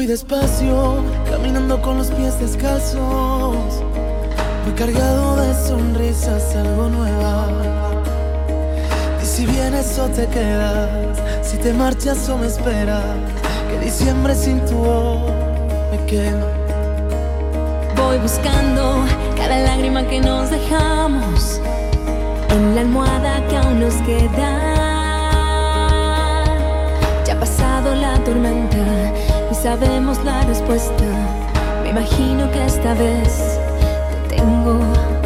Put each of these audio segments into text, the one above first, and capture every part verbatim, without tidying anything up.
despacio, caminando con los pies descalzos. Voy cargado de sonrisas, algo nueva. Y si vienes o te quedas, si te marchas o me esperas, que diciembre sin tu voz me quema. Voy buscando cada lágrima que nos dejamos en la almohada que aún nos queda. Ya ha pasado la tormenta y sabemos la respuesta. Me imagino que esta vez te tengo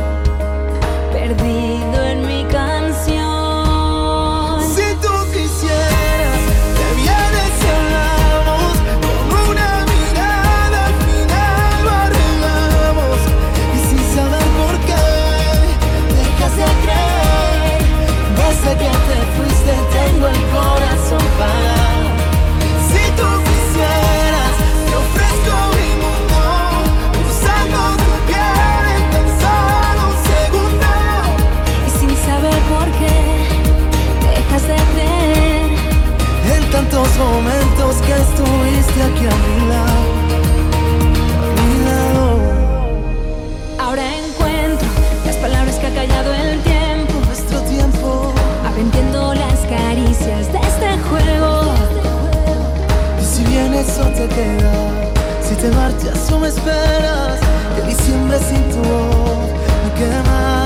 perdido en mi canción. Si tú quisieras, te vienes y hablamos, con una mirada al final lo arreglamos. Y sin saber por qué dejas de creer, desde que te fuiste tengo el corazón parado. Si tú quisieras, te ofrezco mi mundo, usando tu piel en tan solo un segundo. Y sin saber por qué dejas de creer, En tantos momentos que estuviste aquí a mi lado, a mi lado. ahora encuentro las palabras que ha callado el tiempo, Nuestro tiempo. aprendiendo las caricias de este juego. Y si vienes o te quedas, si te marchas o me esperas, que diciembre sin tu voz me quema.